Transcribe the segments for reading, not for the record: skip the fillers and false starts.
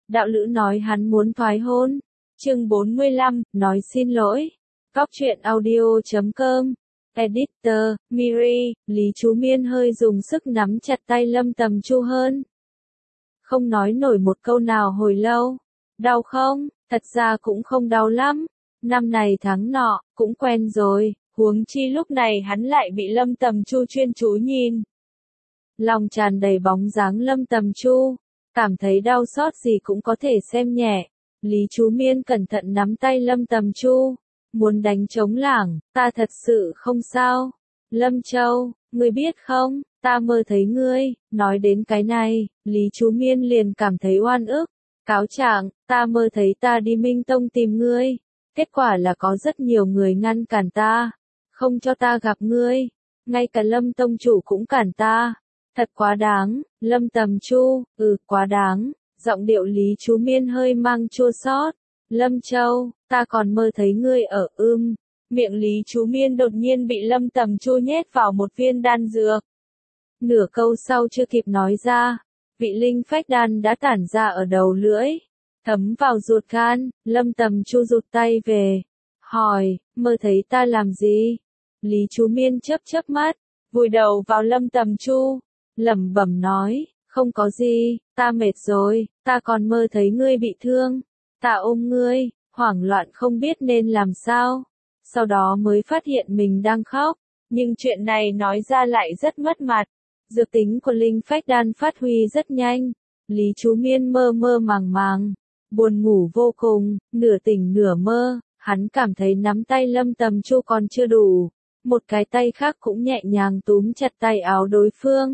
Đạo lữ nói hắn muốn thoái hôn. Chương 45, nói xin lỗi. Góc truyện audio.com. Editor, Miri, Lý Chú Miên hơi dùng sức nắm chặt tay Lâm Tầm Chu hơn. Không nói nổi một câu nào hồi lâu. Đau không? Thật ra cũng không đau lắm. Năm này tháng nọ, cũng quen rồi, huống chi lúc này hắn lại bị Lâm Tầm Chu chuyên chú nhìn. Lòng tràn đầy bóng dáng Lâm Tầm Chu, cảm thấy đau xót gì cũng có thể xem nhẹ. Lý Chú Miên cẩn thận nắm tay Lâm Tầm Chu, muốn đánh trống lảng, ta thật sự không sao. Lâm Châu, ngươi biết không, ta mơ thấy ngươi. Nói đến cái này, Lý Chú Miên liền cảm thấy oan ức. Cáo trạng, ta mơ thấy ta đi Minh Tông tìm ngươi. Kết quả là có rất nhiều người ngăn cản ta, không cho ta gặp ngươi. Ngay cả Lâm Tông chủ cũng cản ta. Thật quá đáng. Lâm Tầm Chu, quá đáng. Giọng điệu Lý Chú Miên hơi mang chua xót. Lâm Châu, ta còn mơ thấy ngươi ở Miệng Lý Chú Miên đột nhiên bị Lâm Tầm Chu nhét vào một viên đan dược. Nửa câu sau chưa kịp nói ra, vị linh phách đan đã tản ra ở đầu lưỡi, thấm vào ruột gan. Lâm Tầm Chu rụt tay về, hỏi, mơ thấy ta làm gì? Lý Chú Miên chớp chớp mắt, vùi đầu vào Lâm Tầm Chu, lẩm bẩm nói, không có gì, ta mệt rồi, ta còn mơ thấy ngươi bị thương. Ta ôm ngươi, hoảng loạn không biết nên làm sao. Sau đó mới phát hiện mình đang khóc, nhưng chuyện này nói ra lại rất mất mặt. Dược tính của linh phách đan phát huy rất nhanh. Lý Chú Miên mơ mơ màng màng, buồn ngủ vô cùng, nửa tỉnh nửa mơ. Hắn cảm thấy nắm tay Lâm Tầm Chu còn chưa đủ, một cái tay khác cũng nhẹ nhàng túm chặt tay áo đối phương.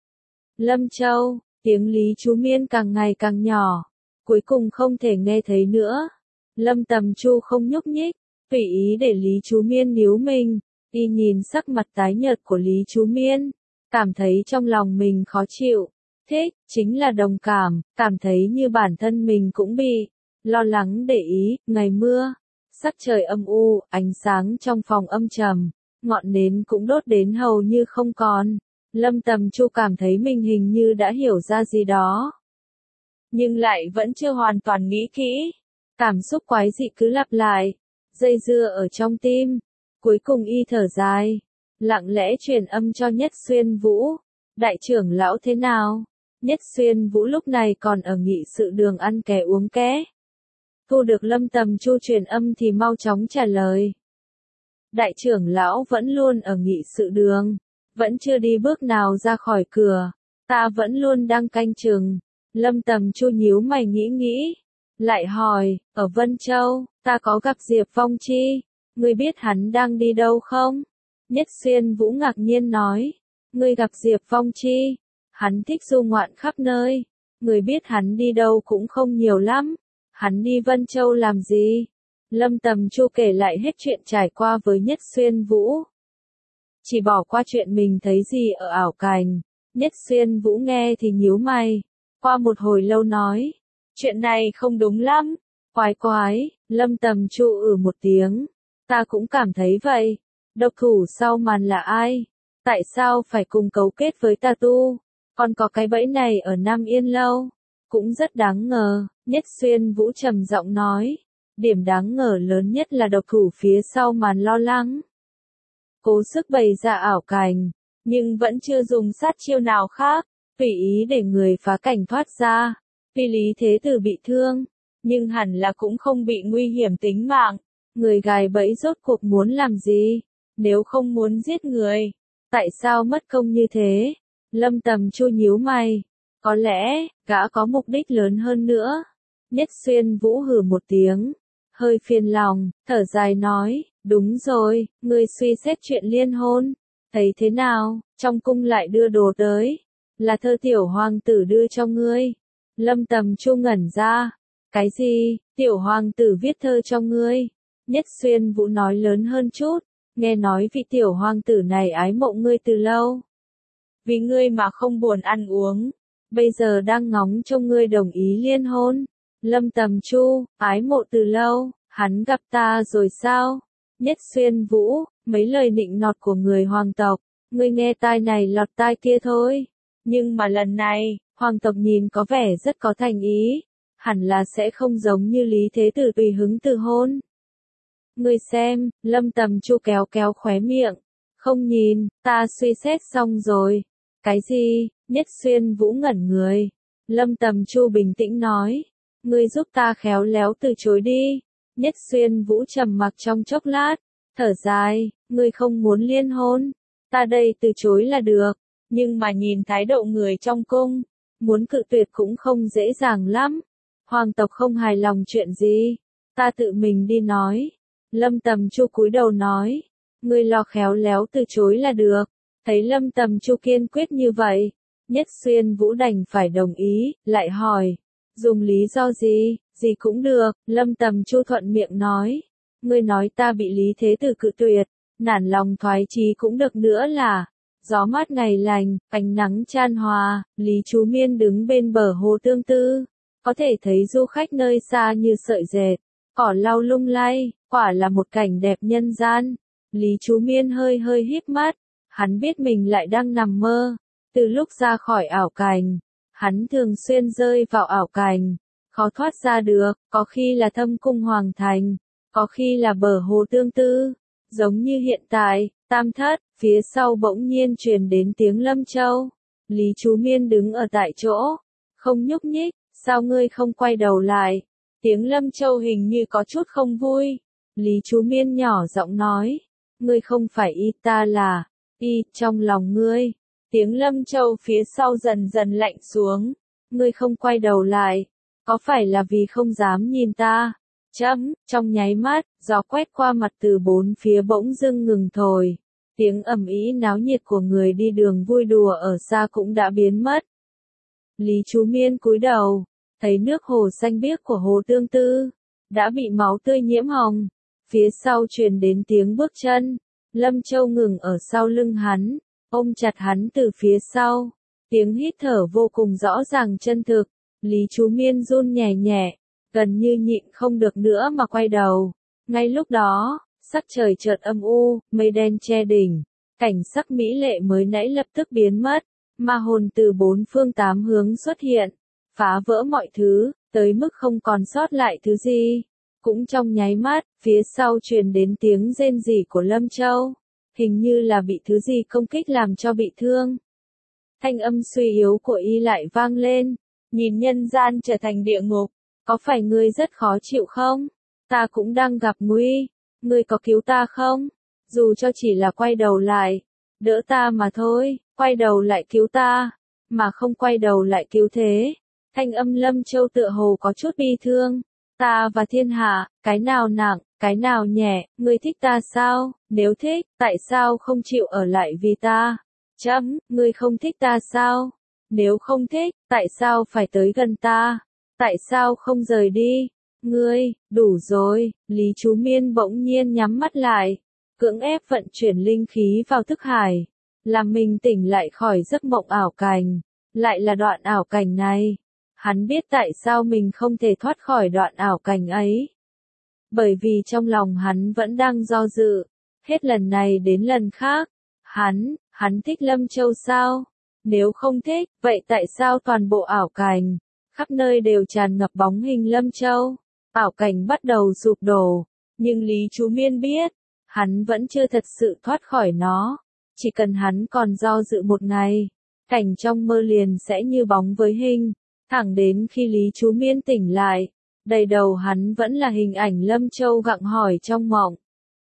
Lâm Châu, tiếng Lý Chú Miên càng ngày càng nhỏ, cuối cùng không thể nghe thấy nữa. Lâm Tầm Chu không nhúc nhích, tùy ý để Lý Chú Miên níu mình. Y nhìn sắc mặt tái nhợt của Lý Chú Miên, cảm thấy trong lòng mình khó chịu. Thích, chính là đồng cảm, cảm thấy như bản thân mình cũng bị lo lắng để ý. Ngày mưa, sắc trời âm u, ánh sáng trong phòng âm trầm, ngọn nến cũng đốt đến hầu như không còn. Lâm Tầm Chu cảm thấy mình hình như đã hiểu ra gì đó, nhưng lại vẫn chưa hoàn toàn nghĩ kỹ. Cảm xúc quái dị cứ lặp lại, dây dưa ở trong tim. Cuối cùng y thở dài, lặng lẽ truyền âm cho Nhất Xuyên Vũ. Đại trưởng lão thế nào? Nhất Xuyên Vũ lúc này còn ở nghị sự đường ăn ké uống ké. Thu được Lâm Tầm Chu truyền âm thì mau chóng trả lời. Đại trưởng lão vẫn luôn ở nghị sự đường, vẫn chưa đi bước nào ra khỏi cửa. Ta vẫn luôn đang canh chừng. Lâm Tầm Chu nhíu mày nghĩ, lại hỏi, ở Vân Châu, ta có gặp Diệp Phong Chi, ngươi biết hắn đang đi đâu không? Nhất Xuyên Vũ ngạc nhiên nói, ngươi gặp Diệp Phong Chi, hắn thích du ngoạn khắp nơi, ngươi biết hắn đi đâu cũng không nhiều lắm, hắn đi Vân Châu làm gì? Lâm Tầm Chu kể lại hết chuyện trải qua với Nhất Xuyên Vũ. Chỉ bỏ qua chuyện mình thấy gì ở ảo cảnh. Nhất Xuyên Vũ nghe thì nhíu mày, qua một hồi lâu nói, chuyện này không đúng lắm. Quái, Lâm Tầm Chu một tiếng, ta cũng cảm thấy vậy. Độc thủ sau màn là ai? Tại sao phải cùng cấu kết với tà tu? Còn có cái bẫy này ở Nam Yên Lâu, cũng rất đáng ngờ. Nhất Xuyên Vũ trầm giọng nói, điểm đáng ngờ lớn nhất là độc thủ phía sau màn lo lắng, cố sức bày ra ảo cảnh, nhưng vẫn chưa dùng sát chiêu nào khác, tùy ý để người phá cảnh thoát ra. Tuy Lý Thế Tử bị thương, nhưng hẳn là cũng không bị nguy hiểm tính mạng. Người gài bẫy rốt cuộc muốn làm gì? Nếu không muốn giết người, tại sao mất công như thế? Lâm Tầm Chu nhíu mày, có lẽ gã có mục đích lớn hơn nữa. Nhất Xuyên Vũ hừ một tiếng, hơi phiền lòng, thở dài nói, đúng rồi, ngươi suy xét chuyện liên hôn, thấy thế nào? Trong cung lại đưa đồ tới, là thơ tiểu hoàng tử đưa cho ngươi. Lâm Tầm Chu ngẩn ra, cái gì? Tiểu hoàng tử viết thơ cho ngươi? Nhất Xuyên Vũ nói lớn hơn chút, nghe nói vị tiểu hoàng tử này ái mộ ngươi từ lâu, vì ngươi mà không buồn ăn uống, bây giờ đang ngóng trông ngươi đồng ý liên hôn. Lâm Tầm Chu, ái mộ từ lâu, hắn gặp ta rồi sao? Nhất Xuyên Vũ, mấy lời nịnh nọt của người hoàng tộc, ngươi nghe tai này lọt tai kia thôi. Nhưng mà lần này, hoàng tộc nhìn có vẻ rất có thành ý. hẳn là sẽ không giống như Lý Thế Tử tùy hứng từ hôn. Ngươi xem, Lâm Tầm Chu kéo kéo khóe miệng. Không nhìn, ta suy xét xong rồi. Cái gì? Nhất Xuyên Vũ ngẩn người. Lâm Tầm Chu bình tĩnh nói. Ngươi giúp ta khéo léo từ chối đi. Nhất Xuyên Vũ trầm mặc trong chốc lát. Thở dài, ngươi không muốn liên hôn. Ta đây từ chối là được. Nhưng mà nhìn thái độ người trong cung, muốn cự tuyệt cũng không dễ dàng lắm. Hoàng tộc không hài lòng chuyện gì, ta tự mình đi nói. Lâm Tầm Chu cúi đầu nói, ngươi lo khéo léo từ chối là được. Thấy Lâm Tầm Chu kiên quyết như vậy, Nhất Xuyên Vũ đành phải đồng ý, lại hỏi, dùng lý do gì, gì cũng được. Lâm Tầm Chu thuận miệng nói, ngươi nói ta bị Lý Thế Tử cự tuyệt, nản lòng thoái chí cũng được nữa là. Gió mát ngày lành, ánh nắng chan hòa, Lý Chú Miên đứng bên bờ hồ Tương Tư, có thể thấy du khách nơi xa như sợi dệt, cỏ lau lung lay, quả là một cảnh đẹp nhân gian. Lý Chú Miên hơi hơi híp mắt, hắn biết mình lại đang nằm mơ. Từ lúc ra khỏi ảo cảnh, hắn thường xuyên rơi vào ảo cảnh, khó thoát ra được, có khi là Thâm Cung Hoàng Thành, có khi là bờ hồ Tương Tư, giống như hiện tại. Tam thất, phía sau bỗng nhiên truyền đến tiếng Lâm Châu. Lý Chú Miên đứng ở tại chỗ, không nhúc nhích, sao ngươi không quay đầu lại? Tiếng Lâm Châu hình như có chút không vui. Lý Chú Miên nhỏ giọng nói, ngươi không phải y, ta là y trong lòng ngươi. Tiếng Lâm Châu phía sau dần dần lạnh xuống, ngươi không quay đầu lại, có phải là vì không dám nhìn ta? Trong nháy mắt, gió quét qua mặt từ bốn phía bỗng dưng ngừng thổi. Tiếng ầm ĩ náo nhiệt của người đi đường vui đùa ở xa cũng đã biến mất. Lý Chú Miên cúi đầu, thấy nước hồ xanh biếc của hồ Tương Tư đã bị máu tươi nhiễm hồng. Phía sau truyền đến tiếng bước chân, Lâm Châu ngừng ở sau lưng hắn, ôm chặt hắn từ phía sau. Tiếng hít thở vô cùng rõ ràng chân thực. Lý Chú Miên run nhẹ nhẹ, gần như nhịn không được nữa mà quay đầu. Ngay lúc đó, sắc trời chợt âm u, mây đen che đỉnh, cảnh sắc mỹ lệ mới nãy lập tức biến mất, ma hồn từ bốn phương tám hướng xuất hiện, phá vỡ mọi thứ, tới mức không còn sót lại thứ gì. Cũng trong nháy mắt, phía sau truyền đến tiếng rên rỉ của Lâm Châu, hình như là bị thứ gì công kích làm cho bị thương. Thanh âm suy yếu của y lại vang lên, nhìn nhân gian trở thành địa ngục, có phải ngươi rất khó chịu không? Ta cũng đang gặp nguy. Ngươi có cứu ta không? Dù cho chỉ là quay đầu lại, đỡ ta mà thôi, quay đầu lại cứu ta, mà không quay đầu lại cứu thế. Thanh âm Lâm Châu tựa hồ có chút bi thương. Ta và thiên hạ, cái nào nặng, cái nào nhẹ, ngươi thích ta sao? Nếu thích, tại sao không chịu ở lại vì ta? Ngươi không thích ta sao? Nếu không thích, tại sao phải tới gần ta? Tại sao không rời đi? Ngươi, đủ rồi. Lý Chú Miên bỗng nhiên nhắm mắt lại, cưỡng ép vận chuyển linh khí vào thức hải, làm mình tỉnh lại khỏi giấc mộng ảo cảnh. Lại là đoạn ảo cảnh này. Hắn biết tại sao mình không thể thoát khỏi đoạn ảo cảnh ấy. Bởi vì trong lòng hắn vẫn đang do dự, hết lần này đến lần khác. Hắn thích Lâm Châu sao? Nếu không thích, vậy tại sao toàn bộ ảo cảnh, khắp nơi đều tràn ngập bóng hình Lâm Châu? Ảo cảnh bắt đầu sụp đổ, nhưng Lý Chú Miên biết, hắn vẫn chưa thật sự thoát khỏi nó. Chỉ cần hắn còn do dự một ngày, cảnh trong mơ liền sẽ như bóng với hình. Thẳng đến khi Lý Chú Miên tỉnh lại, đầy đầu hắn vẫn là hình ảnh Lâm Châu gặng hỏi trong mộng.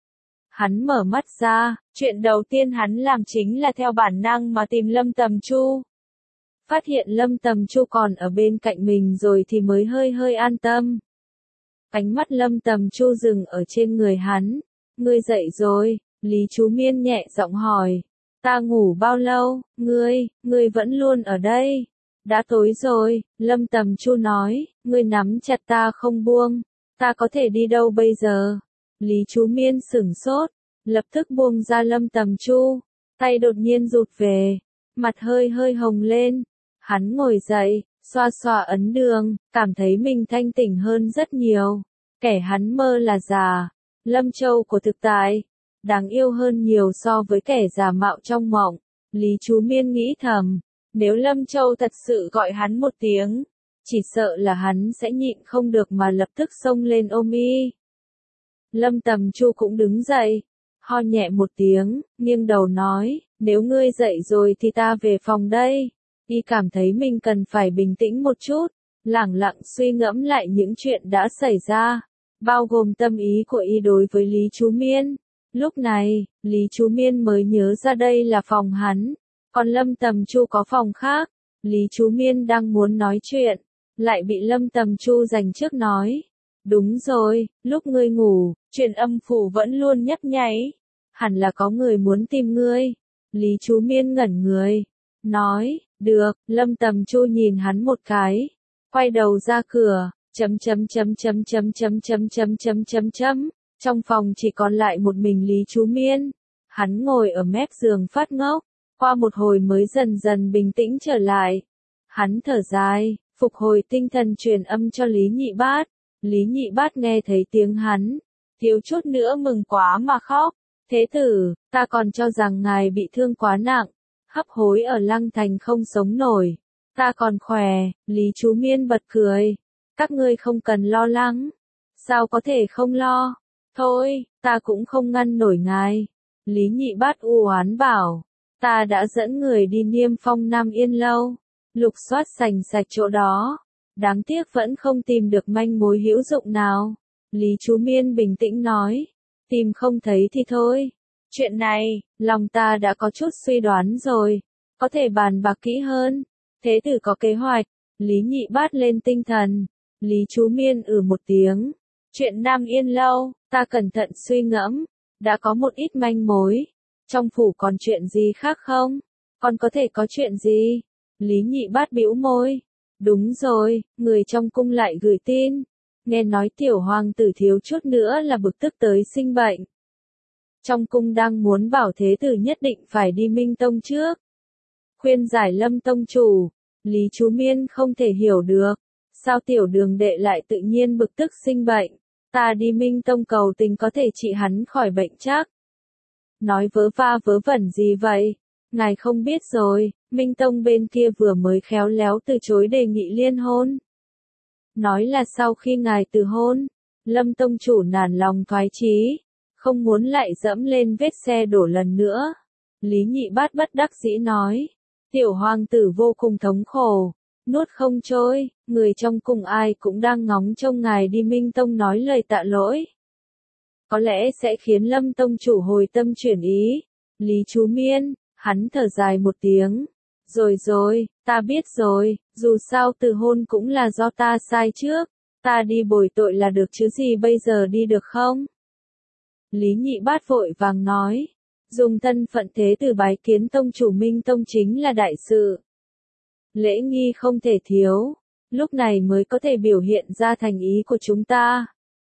Hắn mở mắt ra, chuyện đầu tiên hắn làm chính là theo bản năng mà tìm Lâm Tầm Chu. Phát hiện Lâm Tầm Chu còn ở bên cạnh mình rồi thì mới hơi hơi an tâm. Ánh mắt Lâm Tầm Chu dừng ở trên người hắn. Ngươi dậy rồi? Lý Chú Miên nhẹ giọng hỏi. Ta ngủ bao lâu? Ngươi vẫn luôn ở đây. Đã tối rồi, Lâm Tầm Chu nói, ngươi nắm chặt ta không buông. Ta có thể đi đâu bây giờ? Lý Chú Miên sửng sốt, lập tức buông ra Lâm Tầm Chu, tay đột nhiên rụt về, mặt hơi hơi hồng lên. Hắn ngồi dậy, xoa xoa ấn đường, cảm thấy mình thanh tỉnh hơn rất nhiều. Kẻ hắn mơ là già, Lâm Châu của thực tại, đáng yêu hơn nhiều so với kẻ giả mạo trong mộng. Lý Chú Miên nghĩ thầm, nếu Lâm Châu thật sự gọi hắn một tiếng, chỉ sợ là hắn sẽ nhịn không được mà lập tức xông lên ôm y. Lâm Tầm Chu cũng đứng dậy, ho nhẹ một tiếng, nghiêng đầu nói, nếu ngươi dậy rồi thì ta về phòng đây. Y cảm thấy mình cần phải bình tĩnh một chút, lẳng lặng suy ngẫm lại những chuyện đã xảy ra, bao gồm tâm ý của y đối với Lý Chú Miên. Lúc này, Lý Chú Miên mới nhớ ra đây là phòng hắn, còn Lâm Tầm Chu có phòng khác. Lý Chú Miên đang muốn nói chuyện, lại bị Lâm Tầm Chu giành trước nói. Đúng rồi, lúc ngươi ngủ, truyền âm phủ vẫn luôn nhấp nháy. Hẳn là có người muốn tìm ngươi. Lý Chú Miên ngẩn người, nói, được. Lâm Tầm Chu nhìn hắn một cái, quay đầu ra cửa, Trong phòng chỉ còn lại một mình Lý Chú Miên. Hắn ngồi ở mép giường phát ngốc, qua một hồi mới dần dần bình tĩnh trở lại. Hắn thở dài, phục hồi tinh thần truyền âm cho Lý Nhị Bát. Lý Nhị Bát nghe thấy tiếng hắn, thiếu chút nữa mừng quá mà khóc. Thế tử, ta còn cho rằng ngài bị thương quá nặng, hấp hối ở Lăng Thành không sống nổi. Ta còn khỏe. Lý Chú Miên bật cười. Các ngươi không cần lo lắng. Sao có thể không lo? Thôi, ta cũng không ngăn nổi ngài. Lý Nhị Bát u oán bảo. Ta đã dẫn người đi Niêm Phong Nam Yên Lâu, lục soát sành sạch chỗ đó. Đáng tiếc vẫn không tìm được manh mối hữu dụng nào. Lý Chú Miên bình tĩnh nói. Tìm không thấy thì thôi. Chuyện này, lòng ta đã có chút suy đoán rồi. Có thể bàn bạc kỹ hơn. Thế tử có kế hoạch. Lý Nhị Bát lên tinh thần. Lý Chú Miên một tiếng. Chuyện Nam Yên Lâu, ta cẩn thận suy ngẫm. Đã có một ít manh mối. Trong phủ còn chuyện gì khác không? Còn có thể có chuyện gì? Lý Nhị Bát bĩu môi. Đúng rồi, người trong cung lại gửi tin. Nghe nói tiểu hoàng tử thiếu chút nữa là bực tức tới sinh bệnh. Trong cung đang muốn bảo thế tử nhất định phải đi Minh Tông trước. Khuyên giải Lâm Tông chủ. Lý Chú Miên không thể hiểu được. Sao tiểu đường đệ lại tự nhiên bực tức sinh bệnh? Ta đi Minh Tông cầu tình có thể trị hắn khỏi bệnh chắc. Nói vớ va vớ vẩn gì vậy? Ngài không biết rồi, Minh Tông bên kia vừa mới khéo léo từ chối đề nghị liên hôn. Nói là sau khi ngài từ hôn, Lâm Tông chủ nản lòng thoái chí, không muốn lại dẫm lên vết xe đổ lần nữa. Lý Nhị Bát bất đắc dĩ nói, tiểu hoàng tử vô cùng thống khổ, nuốt không trôi, người trong cung ai cũng đang ngóng trông ngài đi Minh Tông nói lời tạ lỗi. Có lẽ sẽ khiến Lâm Tông chủ hồi tâm chuyển ý. Lý Chú Miên, hắn thở dài một tiếng. Rồi, ta biết rồi, dù sao từ hôn cũng là do ta sai trước. Ta đi bồi tội là được chứ gì bây giờ đi được không? Lý Nhị Bát vội vàng nói. Dùng thân phận thế tử bái kiến tông chủ Minh Tông chính là đại sự. Lễ nghi không thể thiếu. Lúc này mới có thể biểu hiện ra thành ý của chúng ta.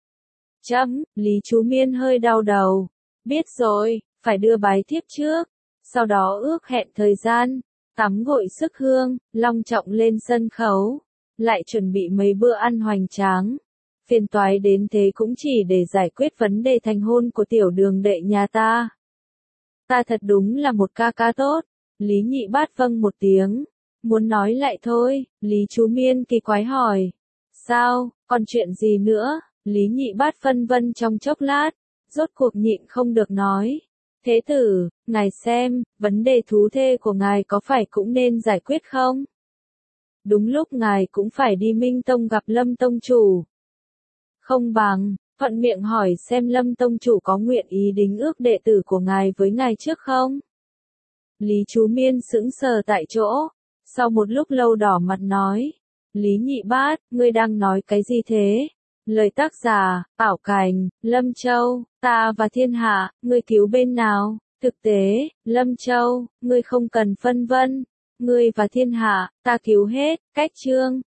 Lý Chú Miên hơi đau đầu. Biết rồi, phải đưa bái thiếp trước. Sau đó ước hẹn thời gian, tắm gội sức hương, long trọng lên sân khấu. Lại chuẩn bị mấy bữa ăn hoành tráng. Phiền toái đến thế cũng chỉ để giải quyết vấn đề thành hôn của tiểu đường đệ nhà ta. Ta thật đúng là một ca ca tốt. Lý Nhị Bát vâng một tiếng. Muốn nói lại thôi. Lý Chú Miên kỳ quái hỏi. Sao, còn chuyện gì nữa? Lý Nhị Bát phân vân trong chốc lát. Rốt cuộc nhịn không được nói. Thế tử, ngài xem, vấn đề thú thê của ngài có phải cũng nên giải quyết không? Đúng lúc ngài cũng phải đi Minh Tông gặp Lâm Tông chủ. Không bằng, thuận miệng hỏi xem Lâm Tông chủ có nguyện ý đính ước đệ tử của ngài với ngài trước không? Lý Chú Miên sững sờ tại chỗ, sau một lúc lâu đỏ mặt nói. Lý Nhị Bát, ngươi đang nói cái gì thế? Lời tác giả, Bảo Cảnh, Lâm Châu, ta và thiên hạ, ngươi cứu bên nào? Thực tế, Lâm Châu, ngươi không cần phân vân. Ngươi và thiên hạ, ta cứu hết. Cách chương